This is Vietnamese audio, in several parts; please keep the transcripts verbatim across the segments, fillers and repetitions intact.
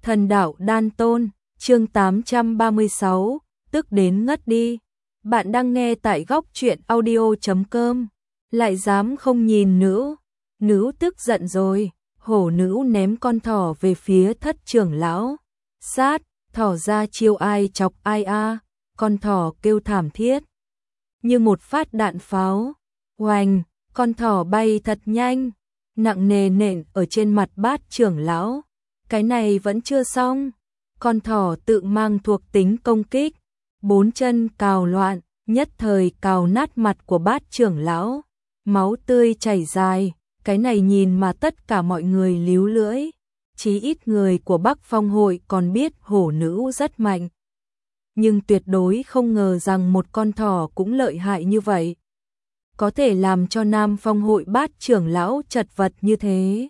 Thần đạo đan tôn, chương tám trăm ba mươi sáu, tức đến ngất đi. Bạn đang nghe tại góc truyện audio chấm com. Lại dám không nhìn nữ. Nữ tức giận rồi, hổ nữ ném con thỏ về phía thất trưởng lão. Sát, thỏ ra chiêu ai chọc ai a, con thỏ kêu thảm thiết. Như một phát đạn pháo. Oành, con thỏ bay thật nhanh, nặng nề nện ở trên mặt bát trưởng lão. Cái này vẫn chưa xong, con thỏ tự mang thuộc tính công kích, bốn chân cào loạn, nhất thời cào nát mặt của bát trưởng lão, máu tươi chảy dài, cái này nhìn mà tất cả mọi người líu lưỡi, chí ít người của Bắc Phong hội còn biết hổ nữ rất mạnh. Nhưng tuyệt đối không ngờ rằng một con thỏ cũng lợi hại như vậy, có thể làm cho Nam Phong hội bát trưởng lão chật vật như thế.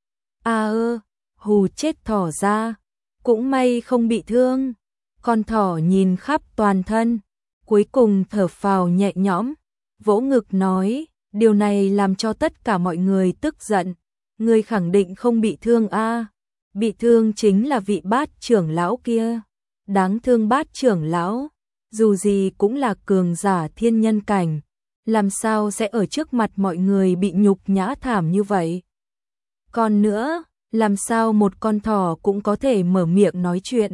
A ơ, hù chết thỏ ra, cũng may không bị thương. Con thỏ nhìn khắp toàn thân, cuối cùng thở phào nhẹ nhõm, vỗ ngực nói, điều này làm cho tất cả mọi người tức giận. Người khẳng định không bị thương a? Bị thương chính là vị bát trưởng lão kia. Đáng thương bát trưởng lão, dù gì cũng là cường giả thiên nhân cảnh, làm sao sẽ ở trước mặt mọi người bị nhục nhã thảm như vậy? Còn nữa, làm sao một con thỏ cũng có thể mở miệng nói chuyện?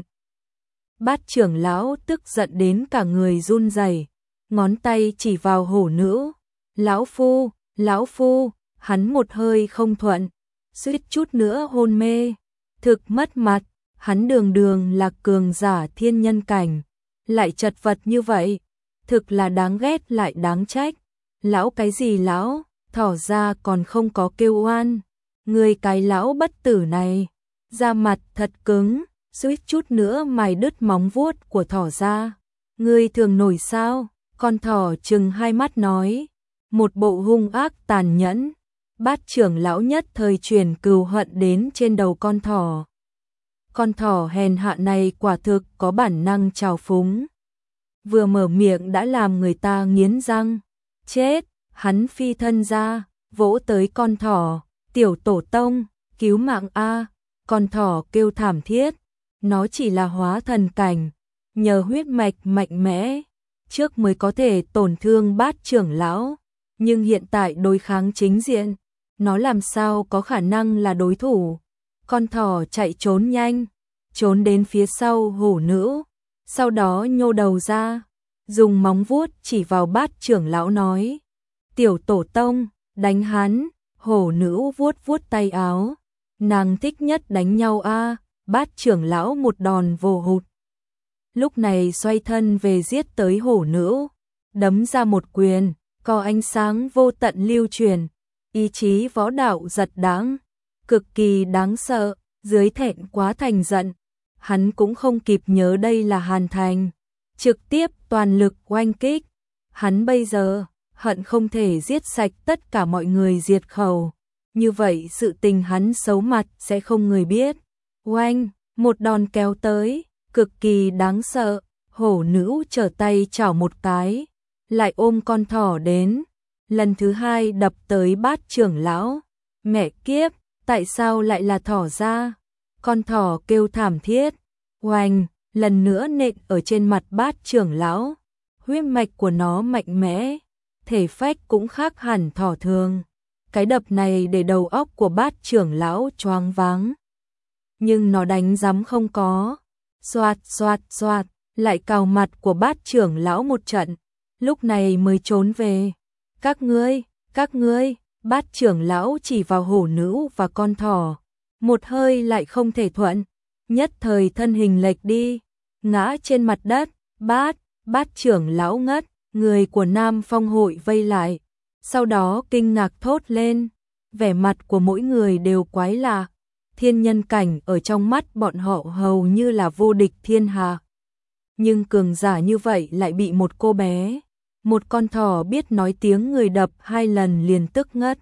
Bát trưởng lão tức giận đến cả người run rẩy, ngón tay chỉ vào hổ nữ. Lão phu, lão phu, hắn một hơi không thuận, suýt chút nữa hôn mê, thực mất mặt, hắn đường đường là cường giả thiên nhân cảnh, lại chật vật như vậy, thực là đáng ghét lại đáng trách. Lão cái gì lão, thỏ ra còn không có kêu oan. Người cái lão bất tử này, da mặt thật cứng, suýt chút nữa mày đứt móng vuốt của thỏ ra. Người thường nổi sao? Con thỏ trừng hai mắt nói, một bộ hung ác tàn nhẫn. Bát trưởng lão nhất thời truyền cừu hận đến trên đầu con thỏ. Con thỏ hèn hạ này quả thực có bản năng trào phúng, vừa mở miệng đã làm người ta nghiến răng. Chết, hắn phi thân ra, vỗ tới con thỏ. Tiểu tổ tông, cứu mạng a! Con thỏ kêu thảm thiết, nó chỉ là hóa thần cảnh, nhờ huyết mạch mạnh mẽ, trước mới có thể tổn thương bát trưởng lão, nhưng hiện tại đối kháng chính diện, nó làm sao có khả năng là đối thủ. Con thỏ chạy trốn nhanh, trốn đến phía sau hổ nữ, sau đó nhô đầu ra, dùng móng vuốt chỉ vào bát trưởng lão nói, tiểu tổ tông, đánh hắn. Hổ nữ vuốt vuốt tay áo, nàng thích nhất đánh nhau a. Bát trưởng lão một đòn vô hụt, lúc này xoay thân về giết tới hổ nữ, đấm ra một quyền, có ánh sáng vô tận lưu truyền, ý chí võ đạo giật đáng, cực kỳ đáng sợ. Dưới thẹn quá thành giận, hắn cũng không kịp nhớ đây là Hàn Thành, trực tiếp toàn lực oanh kích. Hắn bây giờ hận không thể giết sạch tất cả mọi người diệt khẩu, như vậy sự tình hắn xấu mặt sẽ không người biết. Oanh, một đòn kéo tới, cực kỳ đáng sợ, hổ nữ trở tay chảo một cái, lại ôm con thỏ đến, lần thứ hai đập tới bát trưởng lão. Mẹ kiếp, tại sao lại là thỏ ra? Con thỏ kêu thảm thiết, oanh, lần nữa nện ở trên mặt bát trưởng lão, huyết mạch của nó mạnh mẽ, thể phách cũng khác hẳn thỏ thường. Cái đập này để đầu óc của bát trưởng lão choáng váng. Nhưng nó đánh rắm không có. Xoạt xoạt xoạt, lại cào mặt của bát trưởng lão một trận, lúc này mới trốn về. Các ngươi, các ngươi, bát trưởng lão chỉ vào hổ nữ và con thỏ. Một hơi lại không thể thuận, nhất thời thân hình lệch đi, ngã trên mặt đất. Bát, bát trưởng lão ngất. Người của Nam Phong hội vây lại, sau đó kinh ngạc thốt lên, vẻ mặt của mỗi người đều quái lạ, thiên nhân cảnh ở trong mắt bọn họ hầu như là vô địch thiên hạ. Nhưng cường giả như vậy lại bị một cô bé, một con thỏ biết nói tiếng người đập hai lần liền tức ngất.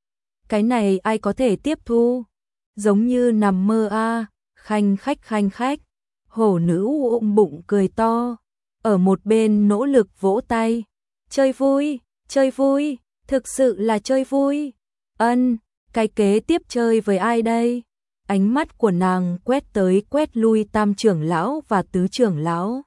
Cái này ai có thể tiếp thu, giống như nằm mơ a. Khanh khách khanh khách, hổ nữ ôm bụng cười to. Ở một bên nỗ lực vỗ tay, chơi vui, chơi vui, thực sự là chơi vui. Ân, cái kế tiếp chơi với ai đây? ánh mắt của nàng quét tới quét lui tam trưởng lão và tứ trưởng lão.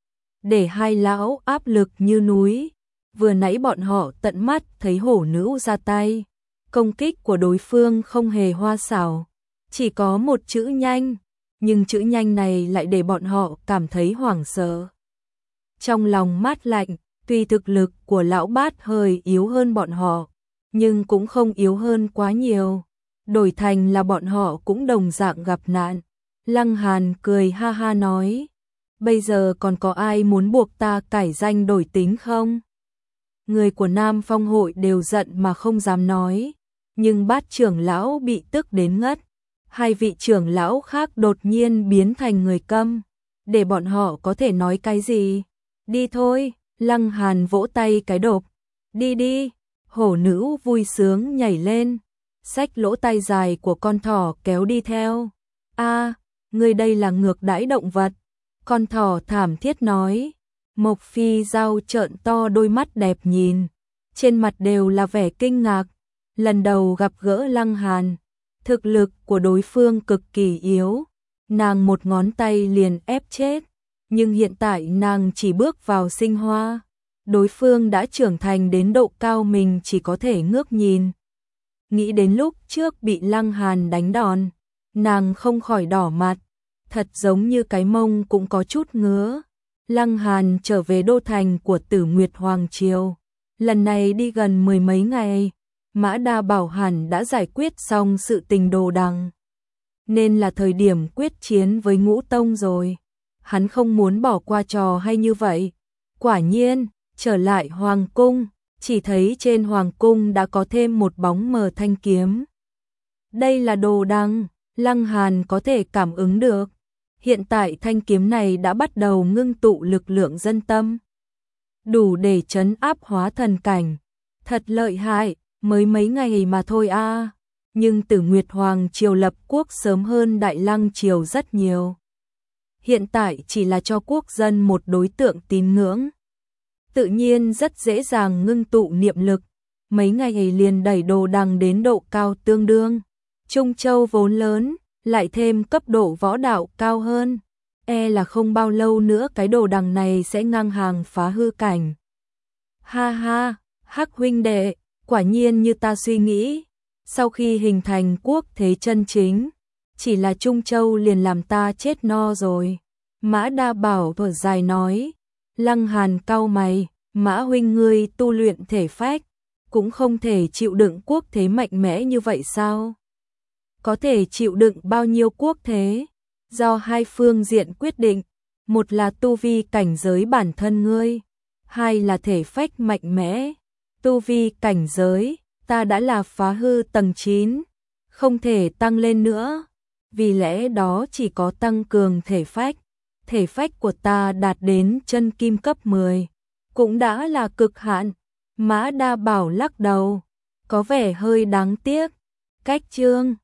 Để hai lão áp lực như núi, vừa nãy bọn họ tận mắt thấy hổ nữ ra tay. Công kích của đối phương không hề hoa xảo, chỉ có một chữ nhanh, nhưng chữ nhanh này lại để bọn họ cảm thấy hoảng sợ. Trong lòng mát lạnh, tuy thực lực của lão bát hơi yếu hơn bọn họ, nhưng cũng không yếu hơn quá nhiều. Đổi thành là bọn họ cũng đồng dạng gặp nạn. Lăng Hàn cười ha ha nói, bây giờ còn có ai muốn buộc ta cải danh đổi tính không? Người của Nam Phong hội đều giận mà không dám nói, nhưng bát trưởng lão bị tức đến ngất. Hai vị trưởng lão khác đột nhiên biến thành người câm, để bọn họ có thể nói cái gì? Đi thôi, Lăng Hàn vỗ tay cái đột. Đi đi, hổ nữ vui sướng nhảy lên, xách lỗ tai dài của con thỏ kéo đi theo. A, người đây là ngược đãi động vật. Con thỏ thảm thiết nói. Mộc Phi Giao trợn to đôi mắt đẹp nhìn, trên mặt đều là vẻ kinh ngạc. Lần đầu gặp gỡ Lăng Hàn, thực lực của đối phương cực kỳ yếu, nàng một ngón tay liền ép chết, nhưng hiện tại nàng chỉ bước vào sinh hoa, đối phương đã trưởng thành đến độ cao mình chỉ có thể ngước nhìn. Nghĩ đến lúc trước bị Lăng Hàn đánh đòn, nàng không khỏi đỏ mặt, thật giống như cái mông cũng có chút ngứa. Lăng Hàn trở về đô thành của Tử Nguyệt Hoàng Triều, lần này đi gần mười mấy ngày. Mã Đa bảo hẳn đã giải quyết xong sự tình Đồ Đằng, nên là thời điểm quyết chiến với Ngũ Tông rồi. Hắn không muốn bỏ qua trò hay như vậy. Quả nhiên, trở lại Hoàng Cung, chỉ thấy trên Hoàng Cung đã có thêm một bóng mờ thanh kiếm. Đây là Đồ Đằng, Lăng Hàn có thể cảm ứng được. Hiện tại thanh kiếm này đã bắt đầu ngưng tụ lực lượng dân tâm, đủ để trấn áp hóa thần cảnh. Thật lợi hại. Mới mấy ngày mà thôi a, à. Nhưng Tử Nguyệt Hoàng Triều lập quốc sớm hơn Đại Lăng Triều rất nhiều. Hiện tại chỉ là cho quốc dân một đối tượng tín ngưỡng, tự nhiên rất dễ dàng ngưng tụ niệm lực. Mấy ngày liền đẩy Đồ Đằng đến độ cao tương đương. Trung Châu vốn lớn, lại thêm cấp độ võ đạo cao hơn, e là không bao lâu nữa cái Đồ Đằng này sẽ ngang hàng phá hư cảnh. Ha ha, Hắc huynh đệ, quả nhiên như ta suy nghĩ, sau khi hình thành quốc thế chân chính, chỉ là Trung Châu liền làm ta chết no rồi. Mã Đa Bảo thở dài nói. Lăng Hàn cau mày, Mã huynh ngươi tu luyện thể phách, cũng không thể chịu đựng quốc thế mạnh mẽ như vậy sao? Có thể chịu đựng bao nhiêu quốc thế? Do hai phương diện quyết định, một là tu vi cảnh giới bản thân ngươi, hai là thể phách mạnh mẽ. Tu vi cảnh giới, ta đã là phá hư tầng chín, không thể tăng lên nữa, vì lẽ đó chỉ có tăng cường thể phách. Thể phách của ta đạt đến chân kim cấp mười, cũng đã là cực hạn. Mã Đa Bảo lắc đầu, có vẻ hơi đáng tiếc. Cách chương